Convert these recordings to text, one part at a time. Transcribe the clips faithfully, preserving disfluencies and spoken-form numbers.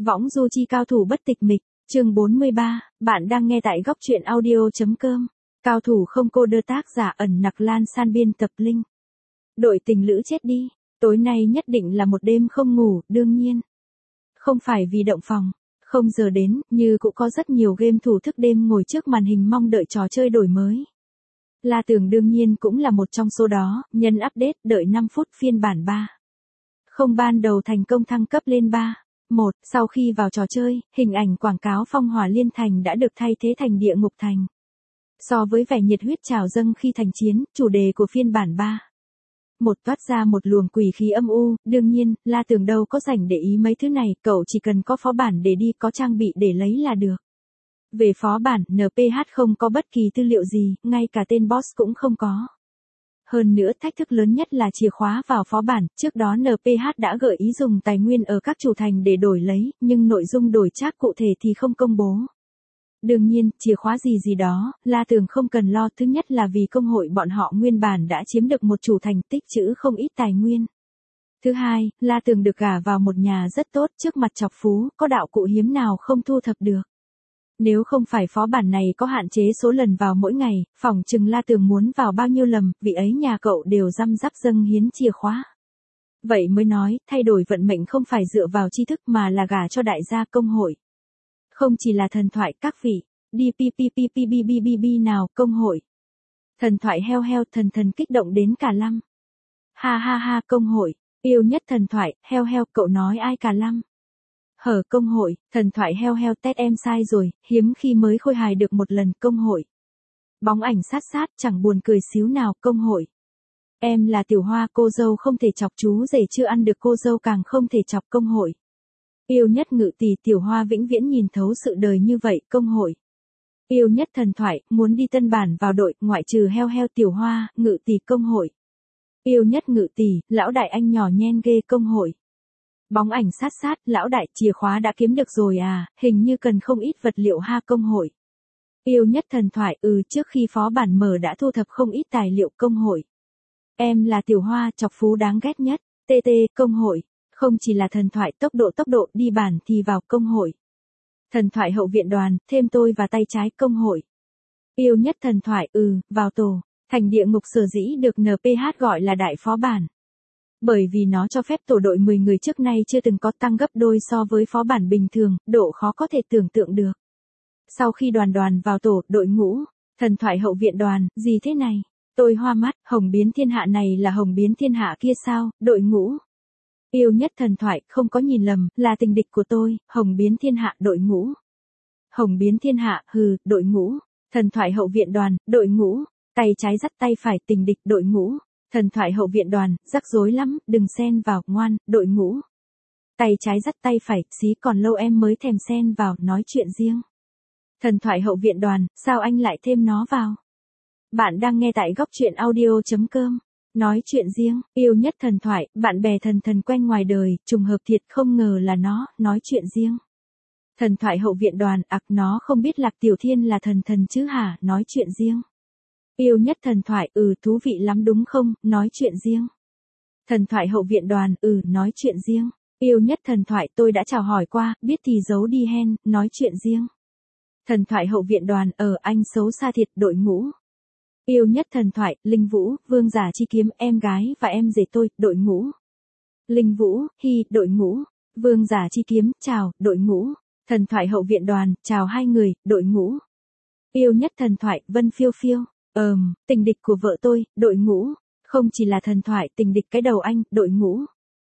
Võng du chi cao thủ bất tịch mịch, chương bốn mươi ba, bạn đang nghe tại góc truyện audio.com. Cao thủ không cô đơn tác giả ẩn nặc lan san biên tập Linh. Đội tình lữ chết đi, tối nay nhất định là một đêm không ngủ, đương nhiên. Không phải vì động phòng, không giờ đến, như cũng có rất nhiều game thủ thức đêm ngồi trước màn hình mong đợi trò chơi đổi mới. La Tường đương nhiên cũng là một trong số đó, nhân update đợi năm phút phiên bản ba. Không ban đầu thành công thăng cấp lên ba. một. Sau khi vào trò chơi, hình ảnh quảng cáo Phong Hỏa Liên Thành đã được thay thế thành Địa Ngục Thành. So với vẻ nhiệt huyết trào dâng khi thành chiến, chủ đề của phiên bản ba. Một toát ra một luồng quỷ khí âm u, đương nhiên, La Tường đâu có rảnh để ý mấy thứ này, cậu chỉ cần có phó bản để đi, có trang bị để lấy là được. Về phó bản, en pê hát không có bất kỳ tư liệu gì, ngay cả tên boss cũng không có. Hơn nữa thách thức lớn nhất là chìa khóa vào phó bản, trước đó en pê hát đã gợi ý dùng tài nguyên ở các chủ thành để đổi lấy, nhưng nội dung đổi trác cụ thể thì không công bố. Đương nhiên, chìa khóa gì gì đó, La Tường không cần lo, thứ nhất là vì công hội bọn họ nguyên bản đã chiếm được một chủ thành tích trữ không ít tài nguyên. Thứ hai, La Tường được gả vào một nhà rất tốt, trước mặt chọc phú, có đạo cụ hiếm nào không thu thập được. Nếu không phải phó bản này có hạn chế số lần vào mỗi ngày, phỏng chừng La Tường muốn vào bao nhiêu lầm, vì ấy nhà cậu đều răm rắp dâng hiến chìa khóa. Vậy mới nói, thay đổi vận mệnh không phải dựa vào tri thức mà là gả cho đại gia công hội. Không chỉ là thần thoại các vị, đi pi pi pi pi pi pi pi pi nào, công hội. Thần thoại heo heo thần thần kích động đến cả lăm. Ha ha ha công hội, yêu nhất thần thoại, heo heo cậu nói ai cả lăm. Hở công hội, thần thoại heo heo tét em sai rồi, hiếm khi mới khôi hài được một lần công hội. Bóng ảnh sát sát chẳng buồn cười xíu nào công hội. Em là tiểu hoa cô dâu không thể chọc chú rể chưa ăn được cô dâu càng không thể chọc công hội. Yêu nhất ngự tỷ tiểu hoa vĩnh viễn nhìn thấu sự đời như vậy công hội. Yêu nhất thần thoại muốn đi tân bản vào đội ngoại trừ heo heo tiểu hoa ngự tỷ công hội. Yêu nhất ngự tỷ lão đại anh nhỏ nhen ghê công hội. Bóng ảnh sát sát, lão đại, chìa khóa đã kiếm được rồi à, hình như cần không ít vật liệu ha công hội. Yêu nhất thần thoại, ừ trước khi phó bản mở đã thu thập không ít tài liệu công hội. Em là tiểu hoa, chọc phú đáng ghét nhất, tê tê, công hội. Không chỉ là thần thoại tốc độ tốc độ đi bản thì vào công hội. Thần thoại hậu viện đoàn, thêm tôi và tay trái công hội. Yêu nhất thần thoại, ừ, vào tổ, thành địa ngục sở dĩ được en pê hát gọi là đại phó bản. Bởi vì nó cho phép tổ đội mười người trước nay chưa từng có tăng gấp đôi so với phó bản bình thường, độ khó có thể tưởng tượng được. Sau khi đoàn đoàn vào tổ, đội ngũ, thần thoại hậu viện đoàn, gì thế này? Tôi hoa mắt, hồng biến thiên hạ này là hồng biến thiên hạ kia sao, đội ngũ. Yêu nhất thần thoại, không có nhìn lầm, là tình địch của tôi, hồng biến thiên hạ, đội ngũ. Hồng biến thiên hạ, hừ, đội ngũ. Thần thoại hậu viện đoàn, đội ngũ. Tay trái dắt tay phải, tình địch, đội ngũ. Thần thoại hậu viện đoàn, rắc rối lắm, đừng xen vào, ngoan, đội ngũ. Tay trái dắt tay phải, xí còn lâu em mới thèm xen vào, nói chuyện riêng. Thần thoại hậu viện đoàn, sao anh lại thêm nó vào? Bạn đang nghe tại góc truyện audio.com. Nói chuyện riêng, yêu nhất thần thoại, bạn bè thần thần quen ngoài đời, trùng hợp thiệt không ngờ là nó, nói chuyện riêng. Thần thoại hậu viện đoàn, ặc nó không biết Lạc Tiểu Thiên là thần thần chứ hả, nói chuyện riêng. Yêu nhất thần thoại, ừ thú vị lắm đúng không, nói chuyện riêng. Thần thoại hậu viện đoàn, ừ nói chuyện riêng. Yêu nhất thần thoại, tôi đã chào hỏi qua, biết thì giấu đi hen, nói chuyện riêng. Thần thoại hậu viện đoàn, ở anh xấu xa thiệt, đội ngũ. Yêu nhất thần thoại, Linh Vũ, vương giả chi kiếm, em gái và em rể tôi, đội ngũ. Linh Vũ, hi, đội ngũ. Vương giả chi kiếm, chào, đội ngũ. Thần thoại hậu viện đoàn, chào hai người, đội ngũ. Yêu nhất thần thoại, Vân Phiêu Phiêu, ờm, tình địch của vợ tôi, đội ngũ. Không chỉ là thần thoại, tình địch cái đầu anh, đội ngũ.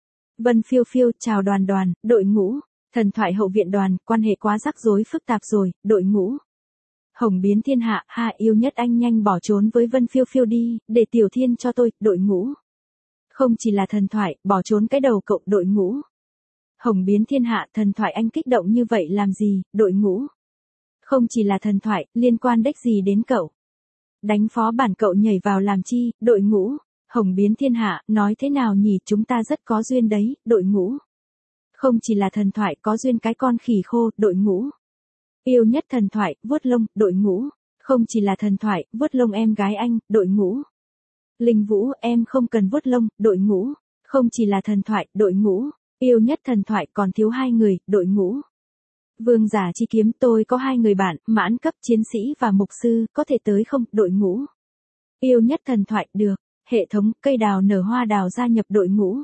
Vân Phiêu Phiêu, chào đoàn đoàn, đội ngũ. Thần thoại hậu viện đoàn, quan hệ quá rắc rối phức tạp rồi, đội ngũ. Hồng biến thiên hạ, ha yêu nhất anh nhanh bỏ trốn với Vân Phiêu Phiêu đi, để Tiểu Thiên cho tôi, đội ngũ. Không chỉ là thần thoại, bỏ trốn cái đầu cậu, đội ngũ. Hồng biến thiên hạ, thần thoại anh kích động như vậy làm gì, đội ngũ. Không chỉ là thần thoại, liên quan đếch gì đến cậu. Đánh phó bản cậu nhảy vào làm chi, đội ngũ. Hồng biến thiên hạ, nói thế nào nhỉ, chúng ta rất có duyên đấy, đội ngũ. Không chỉ là thần thoại, có duyên cái con khỉ khô, đội ngũ. Yêu nhất thần thoại, vuốt lông, đội ngũ. Không chỉ là thần thoại, vuốt lông em gái anh, đội ngũ. Linh Vũ, em không cần vuốt lông, đội ngũ. Không chỉ là thần thoại, đội ngũ. Yêu nhất thần thoại còn thiếu hai người, đội ngũ. Vương giả chi kiếm tôi có hai người bạn, mãn cấp chiến sĩ và mục sư, có thể tới không, đội ngũ. Yêu nhất thần thoại, được. Hệ thống, cây đào nở hoa đào gia nhập đội ngũ.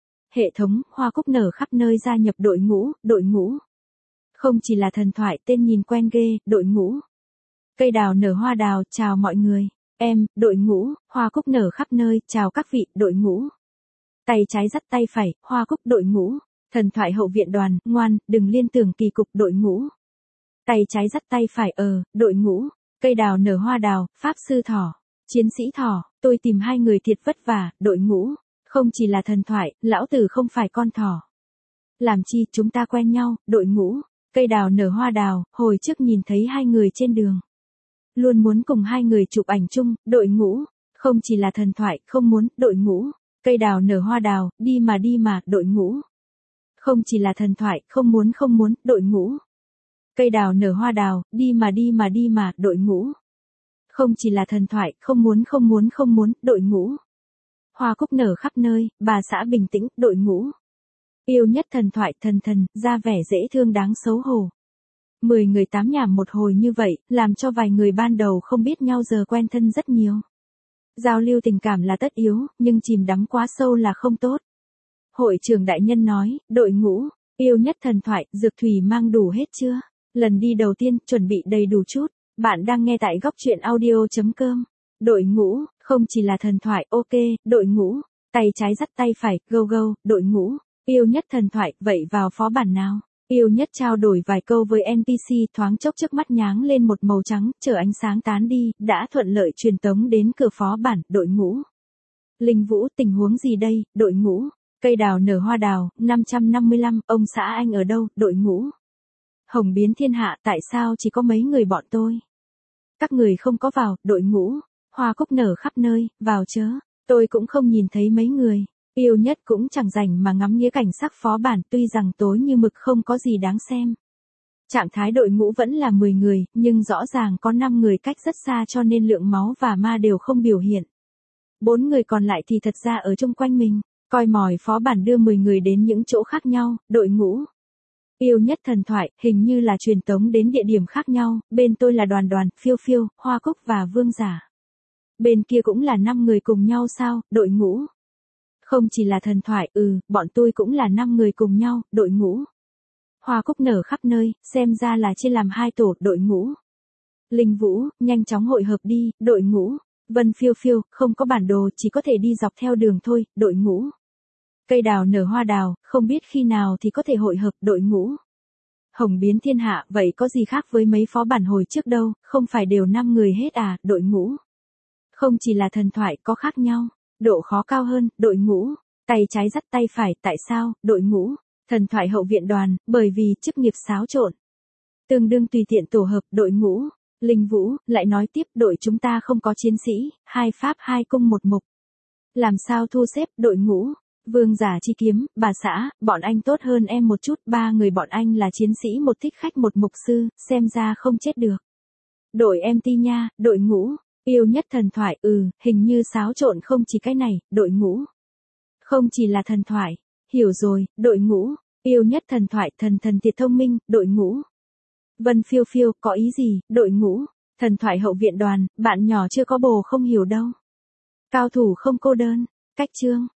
Hệ thống, hoa cúc nở khắp nơi gia nhập đội ngũ, đội ngũ. Không chỉ là thần thoại, tên nhìn quen ghê, đội ngũ. Cây đào nở hoa đào, chào mọi người. Em, đội ngũ, hoa cúc nở khắp nơi, chào các vị, đội ngũ. Tay trái dắt tay phải, hoa cúc, đội ngũ. Thần thoại hậu viện đoàn, ngoan, đừng liên tưởng kỳ cục, đội ngũ. Tay trái dắt tay phải, ờ, đội ngũ. Cây đào nở hoa đào, pháp sư thỏ. Chiến sĩ thỏ, tôi tìm hai người thiệt vất vả, đội ngũ. Không chỉ là thần thoại, lão tử không phải con thỏ. Làm chi, chúng ta quen nhau, đội ngũ. Cây đào nở hoa đào, hồi trước nhìn thấy hai người trên đường. Luôn muốn cùng hai người chụp ảnh chung, đội ngũ. Không chỉ là thần thoại, không muốn, đội ngũ. Cây đào nở hoa đào, đi mà đi mà, đội ngũ. Không chỉ là thần thoại, không muốn không muốn, đội ngũ. Cây đào nở hoa đào, đi mà đi mà đi mà, đội ngũ. Không chỉ là thần thoại, không muốn không muốn không muốn, đội ngũ. Hoa cúc nở khắp nơi, bà xã bình tĩnh, đội ngũ. Yêu nhất thần thoại, thần thần, ra vẻ dễ thương đáng xấu hổ. Mười người tám nhảm một hồi như vậy, làm cho vài người ban đầu không biết nhau giờ quen thân rất nhiều. Giao lưu tình cảm là tất yếu, nhưng chìm đắm quá sâu là không tốt. Hội trưởng đại nhân nói, đội ngũ, yêu nhất thần thoại, dược thủy mang đủ hết chưa? Lần đi đầu tiên, chuẩn bị đầy đủ chút. Bạn đang nghe tại góc truyện audio.com. Đội ngũ, không chỉ là thần thoại, ok, đội ngũ. Tay trái dắt tay phải, go go, đội ngũ. Yêu nhất thần thoại, vậy vào phó bản nào? Yêu nhất trao đổi vài câu với en pê xê, thoáng chốc trước mắt nháng lên một màu trắng, chờ ánh sáng tán đi, đã thuận lợi truyền tống đến cửa phó bản, đội ngũ. Linh Vũ, tình huống gì đây, đội ngũ? Cây đào nở hoa đào, năm trăm năm mươi lăm, ông xã anh ở đâu, đội ngũ? Hồng biến thiên hạ, tại sao chỉ có mấy người bọn tôi? Các người không có vào, đội ngũ. Hoa cúc nở khắp nơi, vào chớ. Tôi cũng không nhìn thấy mấy người. Yêu nhất cũng chẳng rảnh mà ngắm nghía cảnh sắc phó bản, tuy rằng tối như mực không có gì đáng xem. Trạng thái đội ngũ vẫn là mười người, nhưng rõ ràng có năm người cách rất xa cho nên lượng máu và ma đều không biểu hiện. Bốn người còn lại thì thật ra ở chung quanh mình, coi mỏi phó bản đưa mười người đến những chỗ khác nhau, đội ngũ. Yêu nhất thần thoại, hình như là truyền tống đến địa điểm khác nhau, bên tôi là đoàn đoàn, phiêu phiêu, hoa cúc và vương giả. Bên kia cũng là năm người cùng nhau sao, đội ngũ. Không chỉ là thần thoại, ừ, bọn tôi cũng là năm người cùng nhau, đội ngũ. Hoa cúc nở khắp nơi, xem ra là chia làm hai tổ, đội ngũ. Linh Vũ, nhanh chóng hội hợp đi, đội ngũ. Vân phiêu phiêu, không có bản đồ, chỉ có thể đi dọc theo đường thôi, đội ngũ. Cây đào nở hoa đào, không biết khi nào thì có thể hội hợp, đội ngũ. Hồng biến thiên hạ, vậy có gì khác với mấy phó bản hồi trước đâu, không phải đều năm người hết à, đội ngũ. Không chỉ là thần thoại, có khác nhau. Độ khó cao hơn, đội ngũ. Tay trái dắt tay phải, tại sao, đội ngũ. Thần thoại hậu viện đoàn, bởi vì chức nghiệp xáo trộn. Tương đương tùy tiện tổ hợp, đội ngũ. Linh Vũ, lại nói tiếp, đội chúng ta không có chiến sĩ, hai pháp hai cung một mục. Làm sao thu xếp, đội ngũ. Vương giả chi kiếm, bà xã, bọn anh tốt hơn em một chút, ba người bọn anh là chiến sĩ một thích khách một mục sư, xem ra không chết được. Đội em ti nha, đội ngũ. Yêu nhất thần thoại, ừ, hình như xáo trộn không chỉ cái này, đội ngũ. Không chỉ là thần thoại, hiểu rồi, đội ngũ. Yêu nhất thần thoại, thần thần thiệt thông minh, đội ngũ. Vân phiêu phiêu, có ý gì, đội ngũ. Thần thoại hậu viện đoàn, bạn nhỏ chưa có bồ không hiểu đâu. Cao thủ không cô đơn, cách chương.